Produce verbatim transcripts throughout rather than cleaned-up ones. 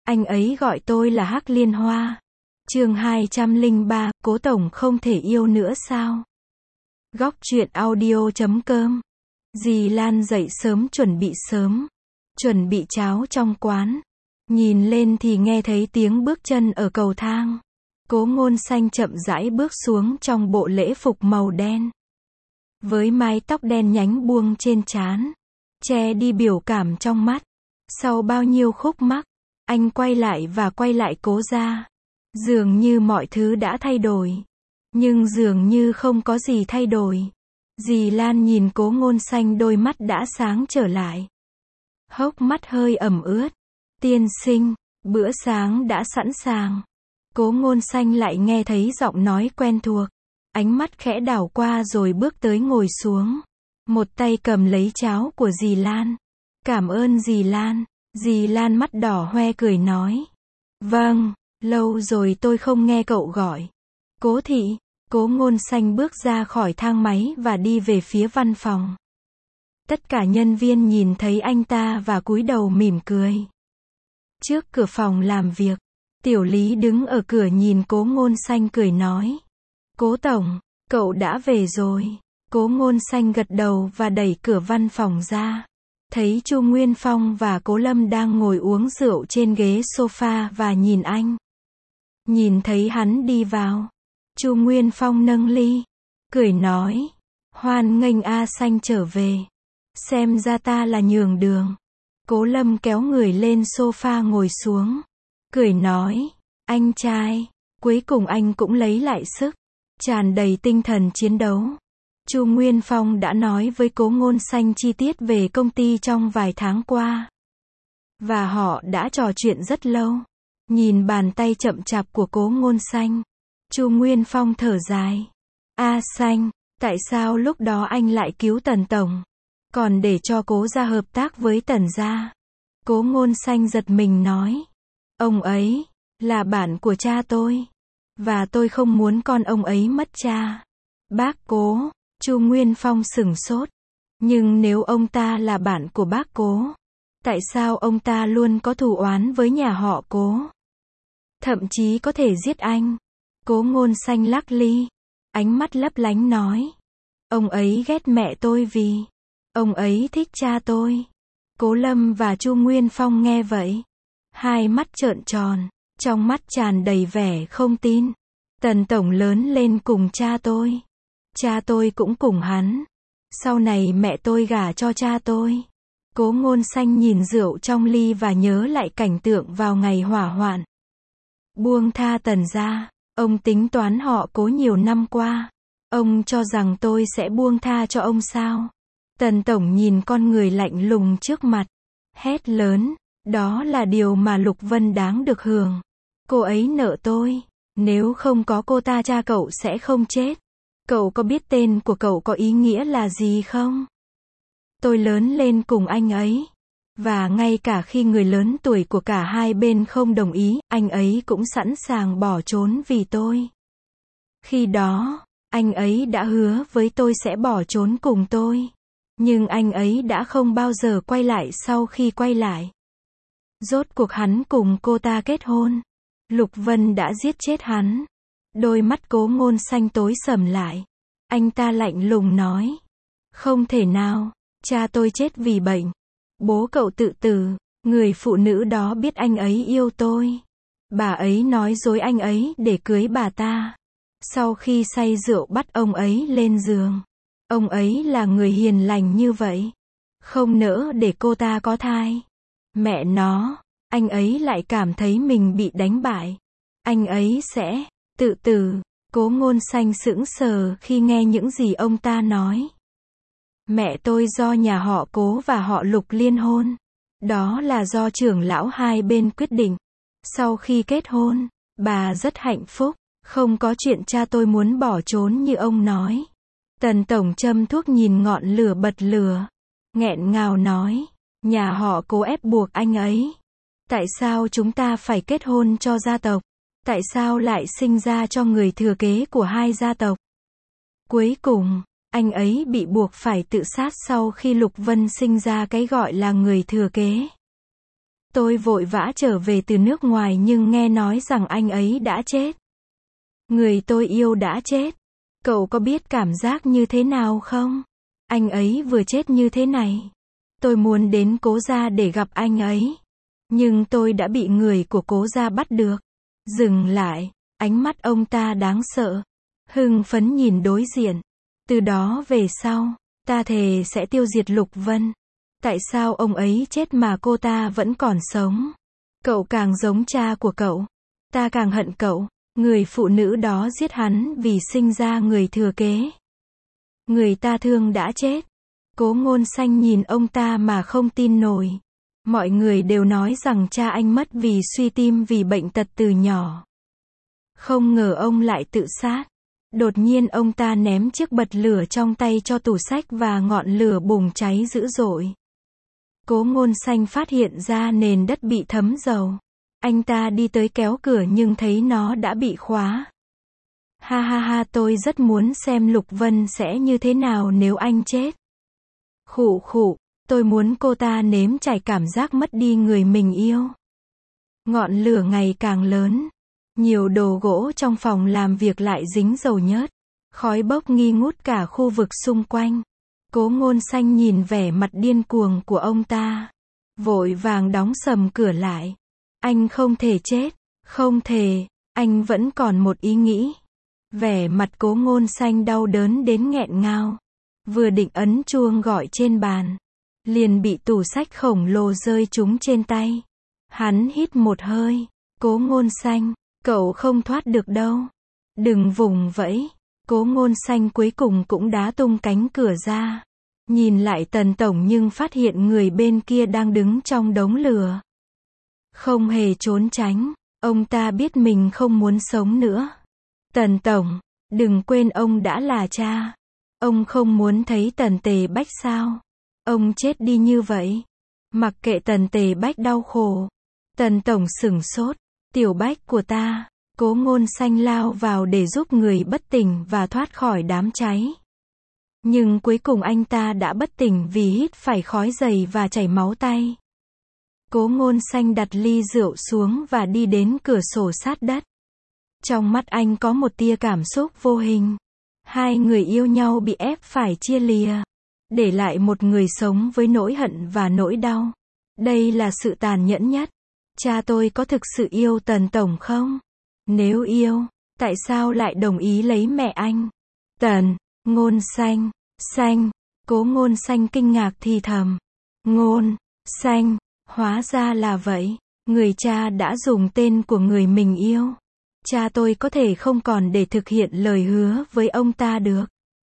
Anh ấy gọi tôi là Hắc Liên Hoa. Chương hai trăm lẻ ba, Cố Tổng không thể yêu nữa sao? Góc truyện audio chấm com. Dì Lan dậy sớm chuẩn bị sớm, chuẩn bị cháo trong quán. Nhìn lên thì nghe thấy tiếng bước chân ở cầu thang. Cố Ngôn Xanh chậm rãi bước xuống trong bộ lễ phục màu đen, với mái tóc đen nhánh buông trên trán, che đi biểu cảm trong mắt. Sau bao nhiêu khúc mắc, anh quay lại và quay lại Cố gia. Dường như mọi thứ đã thay đổi, nhưng dường như không có gì thay đổi. Dì Lan nhìn Cố Ngôn Xanh, đôi mắt đã sáng trở lại, hốc mắt hơi ẩm ướt. Tiên sinh, bữa sáng đã sẵn sàng. Cố Ngôn Xanh lại nghe thấy giọng nói quen thuộc. Ánh mắt khẽ đảo qua rồi bước tới ngồi xuống. Một tay cầm lấy cháo của dì Lan. Cảm ơn dì Lan. Dì Lan mắt đỏ hoe cười nói. Vâng, lâu rồi tôi không nghe cậu gọi. Cố thị. Cố Ngôn Xanh bước ra khỏi thang máy và đi về phía văn phòng. Tất cả nhân viên nhìn thấy anh ta và cúi đầu mỉm cười. Trước cửa phòng làm việc, Tiểu Lý đứng ở cửa nhìn Cố Ngôn Xanh cười nói. Cố Tổng, cậu đã về rồi. Cố Ngôn Xanh gật đầu và đẩy cửa văn phòng ra. Thấy Chu Nguyên Phong và Cố Lâm đang ngồi uống rượu trên ghế sofa và nhìn anh. Nhìn thấy hắn đi vào, Chu Nguyên Phong nâng ly, cười nói. Hoan nghênh A Xanh trở về. Xem ra ta là nhường đường. Cố Lâm kéo người lên sofa ngồi xuống, cười nói. Anh trai, cuối cùng anh cũng lấy lại sức, tràn đầy tinh thần chiến đấu. Chu Nguyên Phong đã nói với Cố Ngôn Xanh chi tiết về công ty trong vài tháng qua, và họ đã trò chuyện rất lâu. Nhìn bàn tay chậm chạp của Cố Ngôn Xanh, Chu Nguyên Phong thở dài. A Xanh, tại sao lúc đó anh lại cứu Tần Tổng, còn để cho Cố gia hợp tác với Tần gia? Cố Ngôn Xanh giật mình nói. Ông ấy là bạn của cha tôi, và tôi không muốn con ông ấy mất cha. Bác Cố. Chu Nguyên Phong sửng sốt. Nhưng nếu ông ta là bạn của bác Cố, tại sao ông ta luôn có thù oán với nhà họ Cố, thậm chí có thể giết anh? Cố Ngôn Xanh lắc ly, ánh mắt lấp lánh nói. Ông ấy ghét mẹ tôi vì ông ấy thích cha tôi. Cố Lâm và Chu Nguyên Phong nghe vậy, hai mắt trợn tròn, trong mắt tràn đầy vẻ không tin. Tần Tổng lớn lên cùng cha tôi, cha tôi cũng cùng hắn, sau này mẹ tôi gả cho cha tôi. Cố Ngôn Xanh nhìn rượu trong ly và nhớ lại cảnh tượng vào ngày hỏa hoạn. Buông tha Tần gia, ông tính toán họ Cố nhiều năm qua. Ông cho rằng tôi sẽ buông tha cho ông sao? Tần Tổng nhìn con người lạnh lùng trước mặt, hét lớn. Đó là điều mà Lục Vân đáng được hưởng. Cô ấy nợ tôi. Nếu không có cô ta cha cậu sẽ không chết. Cậu có biết tên của cậu có ý nghĩa là gì không? Tôi lớn lên cùng anh ấy. Và ngay cả khi người lớn tuổi của cả hai bên không đồng ý, anh ấy cũng sẵn sàng bỏ trốn vì tôi. Khi đó, anh ấy đã hứa với tôi sẽ bỏ trốn cùng tôi. Nhưng anh ấy đã không bao giờ quay lại sau khi quay lại. Rốt cuộc hắn cùng cô ta kết hôn. Lục Vân đã giết chết hắn. Đôi mắt Cố Ngôn Xanh tối sầm lại. Anh ta lạnh lùng nói. Không thể nào, cha tôi chết vì bệnh. Bố cậu tự tử. Người phụ nữ đó biết anh ấy yêu tôi. Bà ấy nói dối anh ấy để cưới bà ta. Sau khi say rượu bắt ông ấy lên giường. Ông ấy là người hiền lành như vậy, không nỡ để cô ta có thai. Mẹ nó, anh ấy lại cảm thấy mình bị đánh bại. Anh ấy sẽ tự tử. Cố Ngôn Xanh sững sờ khi nghe những gì ông ta nói. Mẹ tôi do nhà họ Cố và họ Lục liên hôn. Đó là do trưởng lão hai bên quyết định. Sau khi kết hôn, bà rất hạnh phúc, không có chuyện cha tôi muốn bỏ trốn như ông nói. Tần Tổng châm thuốc nhìn ngọn lửa bật lửa, nghẹn ngào nói. Nhà họ Cố ép buộc anh ấy. Tại sao chúng ta phải kết hôn cho gia tộc? Tại sao lại sinh ra cho người thừa kế của hai gia tộc? Cuối cùng, anh ấy bị buộc phải tự sát sau khi Lục Vân sinh ra cái gọi là người thừa kế. Tôi vội vã trở về từ nước ngoài nhưng nghe nói rằng anh ấy đã chết. Người tôi yêu đã chết. Cậu có biết cảm giác như thế nào không? Anh ấy vừa chết như thế này. Tôi muốn đến Cố gia để gặp anh ấy. Nhưng tôi đã bị người của Cố gia bắt được. Dừng lại. Ánh mắt ông ta đáng sợ. Hưng phấn nhìn đối diện. Từ đó về sau, ta thề sẽ tiêu diệt Lục Vân. Tại sao ông ấy chết mà cô ta vẫn còn sống? Cậu càng giống cha của cậu. Ta càng hận cậu. Người phụ nữ đó giết hắn vì sinh ra người thừa kế. Người ta thương đã chết. Cố Ngôn Xanh nhìn ông ta mà không tin nổi. Mọi người đều nói rằng cha anh mất vì suy tim vì bệnh tật từ nhỏ. Không ngờ ông lại tự sát. Đột nhiên ông ta ném chiếc bật lửa trong tay cho tủ sách và ngọn lửa bùng cháy dữ dội. Cố Ngôn Xanh phát hiện ra nền đất bị thấm dầu. Anh ta đi tới kéo cửa nhưng thấy nó đã bị khóa. Ha ha ha, tôi rất muốn xem Lục Vân sẽ như thế nào nếu anh chết. Khụ khụ, tôi muốn cô ta nếm trải cảm giác mất đi người mình yêu. Ngọn lửa ngày càng lớn. Nhiều đồ gỗ trong phòng làm việc lại dính dầu nhớt. Khói bốc nghi ngút cả khu vực xung quanh. Cố Ngôn Xanh nhìn vẻ mặt điên cuồng của ông ta. Vội vàng đóng sầm cửa lại. Anh không thể chết. Không thể. Anh vẫn còn một ý nghĩ. Vẻ mặt Cố Ngôn Xanh đau đớn đến nghẹn ngào. Vừa định ấn chuông gọi trên bàn. Liền bị tủ sách khổng lồ rơi trúng trên tay. Hắn hít một hơi. Cố Ngôn Xanh, cậu không thoát được đâu. Đừng vùng vẫy. Cố Ngôn Xanh cuối cùng cũng đá tung cánh cửa ra. Nhìn lại Tần Tổng nhưng phát hiện người bên kia đang đứng trong đống lửa. Không hề trốn tránh. Ông ta biết mình không muốn sống nữa. Tần Tổng, đừng quên ông đã là cha. Ông không muốn thấy Tần Tề Bách sao? Ông chết đi như vậy. Mặc kệ Tần Tề Bách đau khổ. Tần Tổng sửng sốt. Tiểu Bách của ta. Cố Ngôn Xanh lao vào để giúp người bất tỉnh và thoát khỏi đám cháy. Nhưng cuối cùng anh ta đã bất tỉnh vì hít phải khói dày và chảy máu tay. Cố Ngôn Xanh đặt ly rượu xuống và đi đến cửa sổ sát đất. Trong mắt anh có một tia cảm xúc vô hình. Hai người yêu nhau bị ép phải chia lìa. Để lại một người sống với nỗi hận và nỗi đau. Đây là sự tàn nhẫn nhất. Cha tôi có thực sự yêu Tần Tổng không? Nếu yêu, tại sao lại đồng ý lấy mẹ anh? Tần, Ngôn Xanh, Xanh, Cố Ngôn Xanh kinh ngạc thì thầm. Ngôn, Xanh, hóa ra là vậy. Người cha đã dùng tên của người mình yêu. Cha tôi có thể không còn để thực hiện lời hứa với ông ta được.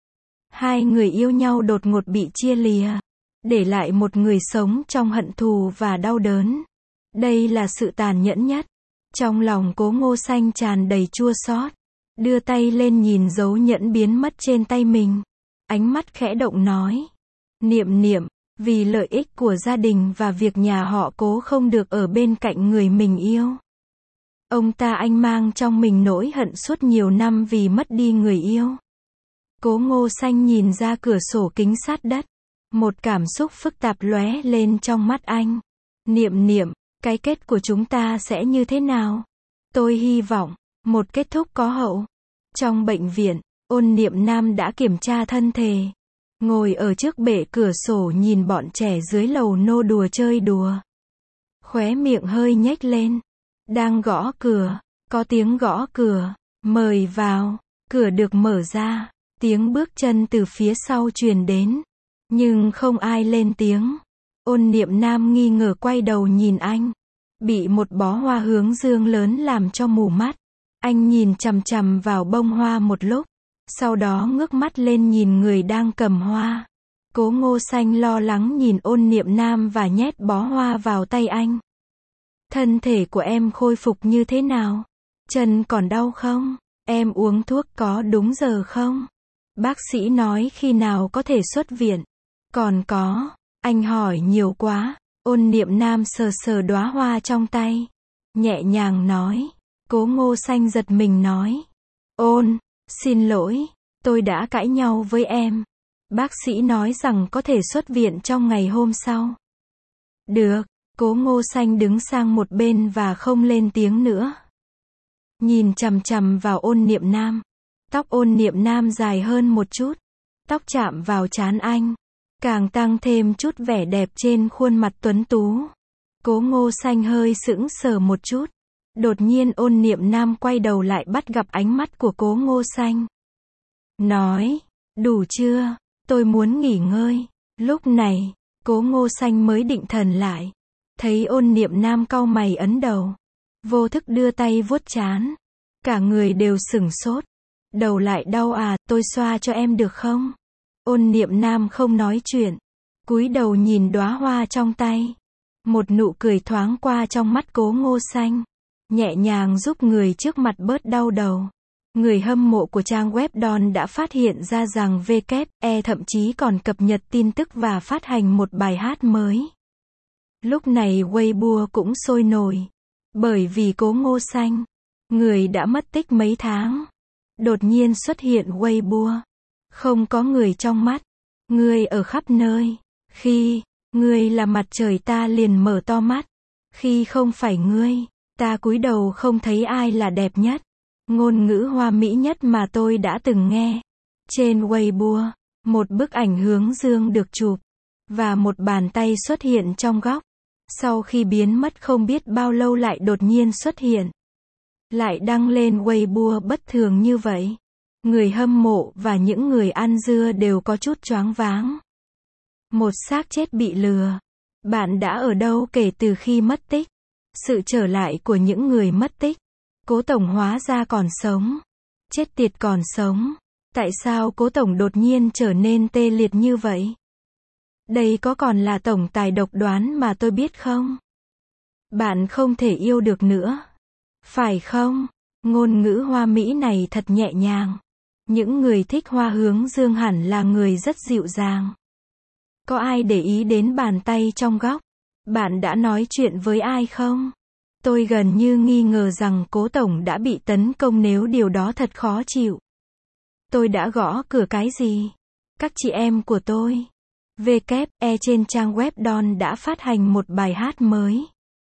Hai người yêu nhau đột ngột bị chia lìa. Để lại một người sống trong hận thù và đau đớn. Đây là sự tàn nhẫn nhất. Trong lòng Cố Ngô Xanh tràn đầy chua xót. Đưa tay lên nhìn dấu nhẫn biến mất trên tay mình. Ánh mắt khẽ động nói. Niệm niệm, vì lợi ích của gia đình và việc nhà họ Cố không được ở bên cạnh người mình yêu. Ông ta anh mang trong mình nỗi hận suốt nhiều năm vì mất đi người yêu. Cố Ngô Xanh nhìn ra cửa sổ kính sát đất. Một cảm xúc phức tạp lóe lên trong mắt anh. Niệm niệm, cái kết của chúng ta sẽ như thế nào? Tôi hy vọng, một kết thúc có hậu. Trong bệnh viện, Ôn Niệm Nam đã kiểm tra thân thể. Ngồi ở trước bệ cửa sổ nhìn bọn trẻ dưới lầu nô đùa chơi đùa. Khóe miệng hơi nhếch lên. Đang gõ cửa, có tiếng gõ cửa. Mời vào, cửa được mở ra. Tiếng bước chân từ phía sau truyền đến. Nhưng không ai lên tiếng. Ôn Niệm Nam nghi ngờ quay đầu nhìn anh. Bị một bó hoa hướng dương lớn làm cho mù mắt. Anh nhìn chằm chằm vào bông hoa một lúc. Sau đó ngước mắt lên nhìn người đang cầm hoa. Cố Ngô Xanh lo lắng nhìn Ôn Niệm Nam và nhét bó hoa vào tay anh. Thân thể của em khôi phục như thế nào? Chân còn đau không? Em uống thuốc có đúng giờ không? Bác sĩ nói khi nào có thể xuất viện? Còn có, anh hỏi nhiều quá. Ôn Niệm Nam sờ sờ đóa hoa trong tay. Nhẹ nhàng nói. Cố Ngô Xanh giật mình nói. Ôn, xin lỗi, tôi đã cãi nhau với em. Bác sĩ nói rằng có thể xuất viện trong ngày hôm sau. Được, Cố Ngô Xanh đứng sang một bên và không lên tiếng nữa. Nhìn chằm chằm vào Ôn Niệm Nam. Tóc Ôn Niệm Nam dài hơn một chút. Tóc chạm vào trán anh, càng tăng thêm chút vẻ đẹp trên khuôn mặt tuấn tú. Cố Ngô Xanh hơi sững sờ một chút. Đột nhiên Ôn Niệm Nam quay đầu lại bắt gặp ánh mắt của Cố Ngô Xanh. Nói, đủ chưa, tôi muốn nghỉ ngơi. Lúc này, Cố Ngô Xanh mới định thần lại. Thấy Ôn Niệm Nam cau mày ấn đầu. Vô thức đưa tay vuốt trán. Cả người đều sửng sốt. Đầu lại đau à, tôi xoa cho em được không? Ôn Niệm Nam không nói chuyện. Cúi đầu nhìn đóa hoa trong tay. Một nụ cười thoáng qua trong mắt Cố Ngô Xanh. Nhẹ nhàng giúp người trước mặt bớt đau đầu. Người hâm mộ của trang web Don đã phát hiện ra rằng vê kép e thậm chí còn cập nhật tin tức và phát hành một bài hát mới. Lúc này Weibo cũng sôi nổi. Bởi vì Cố Ngô Xanh, người đã mất tích mấy tháng, đột nhiên xuất hiện Weibo. Không có người trong mắt. Người ở khắp nơi. Khi người là mặt trời ta liền mở to mắt. Khi không phải ngươi, ta cúi đầu không thấy ai là đẹp nhất. Ngôn ngữ hoa mỹ nhất mà tôi đã từng nghe. Trên Weibo, một bức ảnh hướng dương được chụp. Và một bàn tay xuất hiện trong góc. Sau khi biến mất không biết bao lâu lại đột nhiên xuất hiện. Lại đăng lên Weibo bất thường như vậy. Người hâm mộ và những người ăn dưa đều có chút choáng váng. Một xác chết bị lừa. Bạn đã ở đâu kể từ khi mất tích? Sự trở lại của những người mất tích. Cố Tổng hóa ra còn sống. Chết tiệt còn sống. Tại sao Cố Tổng đột nhiên trở nên tê liệt như vậy? Đây có còn là tổng tài độc đoán mà tôi biết không? Bạn không thể yêu được nữa. Phải không? Ngôn ngữ hoa mỹ này thật nhẹ nhàng. Những người thích hoa hướng dương hẳn là người rất dịu dàng. Có ai để ý đến bàn tay trong góc? Bạn đã nói chuyện với ai không? Tôi gần như nghi ngờ rằng Cố Tổng đã bị tấn công nếu điều đó thật khó chịu. Tôi đã gõ cửa cái gì? Các chị em của tôi. vê kép e trên trang web Don đã phát hành một bài hát mới.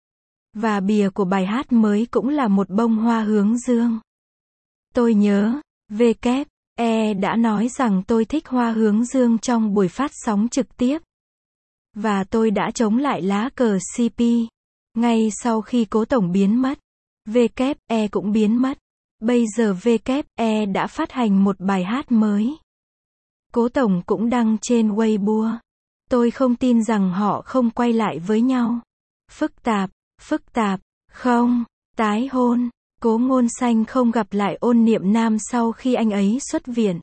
Và bìa của bài hát mới cũng là một bông hoa hướng dương. Tôi nhớ, vê kép e đã nói rằng tôi thích hoa hướng dương trong buổi phát sóng trực tiếp. Và tôi đã chống lại lá cờ xê pê. Ngay sau khi Cố Tổng biến mất, vê kép e cũng biến mất. Bây giờ vê kép e đã phát hành một bài hát mới. Cố Tổng cũng đăng trên Weibo. Tôi không tin rằng họ không quay lại với nhau. Phức tạp, phức tạp, không, tái hôn. Cố Ngô Xanh không gặp lại Ôn Niệm Nam sau khi anh ấy xuất viện.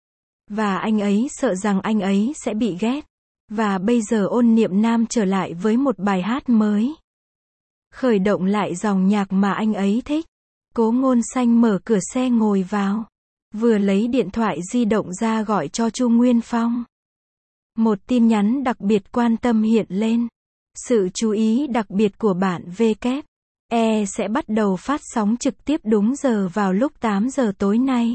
Và anh ấy sợ rằng anh ấy sẽ bị ghét. Và bây giờ Ôn Niệm Nam trở lại với một bài hát mới. Khởi động lại dòng nhạc mà anh ấy thích. Cố Ngô Xanh mở cửa xe ngồi vào. Vừa lấy điện thoại di động ra gọi cho Chu Nguyên Phong. Một tin nhắn đặc biệt quan tâm hiện lên. Sự chú ý đặc biệt của bạn vê kép e sẽ bắt đầu phát sóng trực tiếp đúng giờ vào lúc tám giờ tối nay.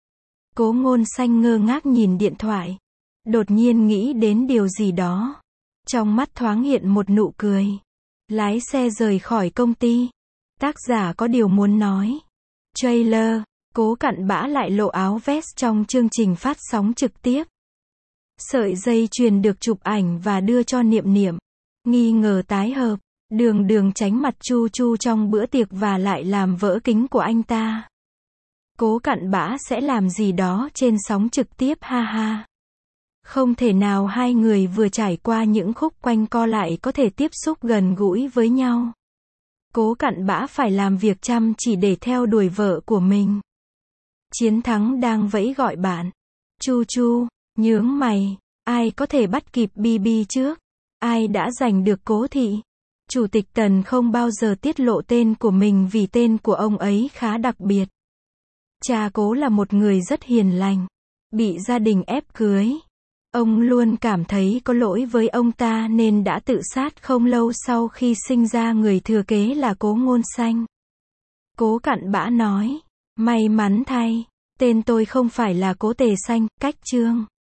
Cố Ngô Xanh ngơ ngác nhìn điện thoại. Đột nhiên nghĩ đến điều gì đó. Trong mắt thoáng hiện một nụ cười. Lái xe rời khỏi công ty. Tác giả có điều muốn nói. Trailer. Cố Cặn Bã lại lộ áo vest trong chương trình phát sóng trực tiếp. Sợi dây chuyền được chụp ảnh và đưa cho Niệm Niệm. Nghi ngờ tái hợp. Đường Đường tránh mặt Chu Chu trong bữa tiệc và lại làm vỡ kính của anh ta. Cố Cặn Bã sẽ làm gì đó trên sóng trực tiếp ha ha. Không thể nào hai người vừa trải qua những khúc quanh co lại có thể tiếp xúc gần gũi với nhau. Cố Cặn Bã phải làm việc chăm chỉ để theo đuổi vợ của mình. Chiến Thắng đang vẫy gọi bạn. Chu Chu, nhướng mày, ai có thể bắt kịp bê bê trước? Ai đã giành được Cố thị? Chủ tịch Tần không bao giờ tiết lộ tên của mình vì tên của ông ấy khá đặc biệt. Cha Cố là một người rất hiền lành, bị gia đình ép cưới. Ông luôn cảm thấy có lỗi với ông ta nên đã tự sát không lâu sau khi sinh ra người thừa kế là Cố Ngô Xanh. Cố Cặn Bã nói, may mắn thay, tên tôi không phải là Cố Tề Xanh, cách chương.